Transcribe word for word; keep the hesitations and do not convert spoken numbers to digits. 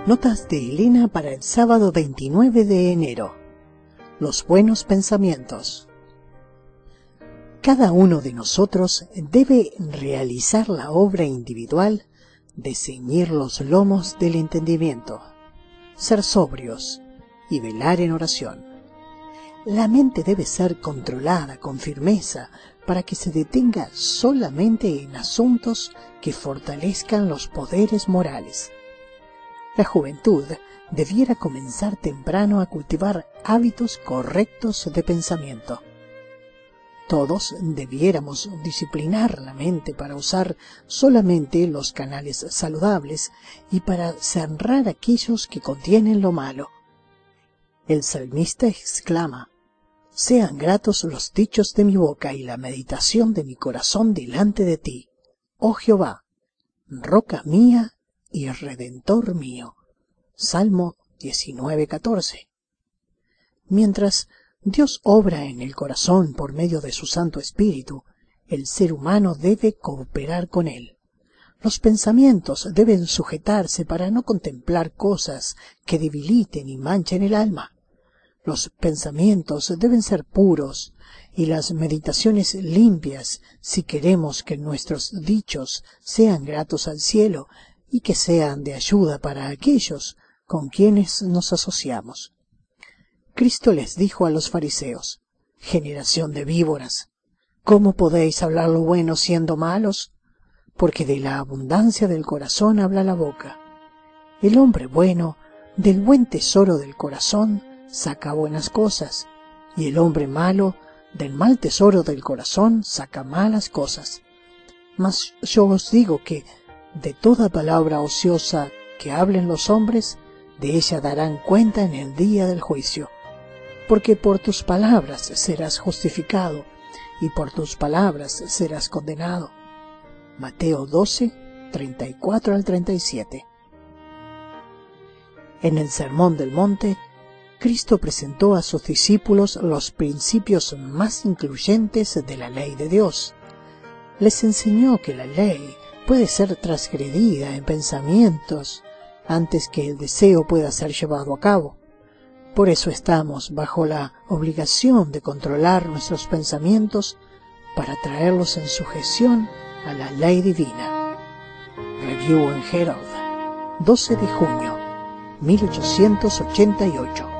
Notas de Elena para el sábado veintinueve de enero. Los buenos pensamientos. Cada uno de nosotros debe realizar la obra individual de ceñir los lomos del entendimiento, ser sobrios y velar en oración. La mente debe ser controlada con firmeza para que se detenga solamente en asuntos que fortalezcan los poderes morales. La juventud debiera comenzar temprano a cultivar hábitos correctos de pensamiento. Todos debiéramos disciplinar la mente para usar solamente los canales saludables y para cerrar aquellos que contienen lo malo. El salmista exclama: «Sean gratos los dichos de mi boca y la meditación de mi corazón delante de ti, oh Jehová, roca mía y redentor mío». Salmo diecinueve catorce. Mientras Dios obra en el corazón por medio de su Santo Espíritu, el ser humano debe cooperar con él. Los pensamientos deben sujetarse para no contemplar cosas que debiliten y manchen el alma. Los pensamientos deben ser puros y las meditaciones limpias si queremos que nuestros dichos sean gratos al cielo y que sean de ayuda para aquellos con quienes nos asociamos. Cristo les dijo a los fariseos: «Generación de víboras, ¿cómo podéis hablar lo bueno siendo malos? Porque de la abundancia del corazón habla la boca. El hombre bueno del buen tesoro del corazón saca buenas cosas, y el hombre malo del mal tesoro del corazón saca malas cosas. Mas yo os digo que de toda palabra ociosa que hablen los hombres, de ella darán cuenta en el día del juicio. Porque por tus palabras serás justificado, y por tus palabras serás condenado». Mateo doce, treinta y cuatro al treinta y siete. En el Sermón del Monte, Cristo presentó a sus discípulos los principios más incluyentes de la ley de Dios. Les enseñó que la ley puede ser transgredida en pensamientos antes que el deseo pueda ser llevado a cabo. Por eso estamos bajo la obligación de controlar nuestros pensamientos para traerlos en sujeción a la ley divina. Review and Herald, doce de junio, mil ochocientos ochenta y ocho.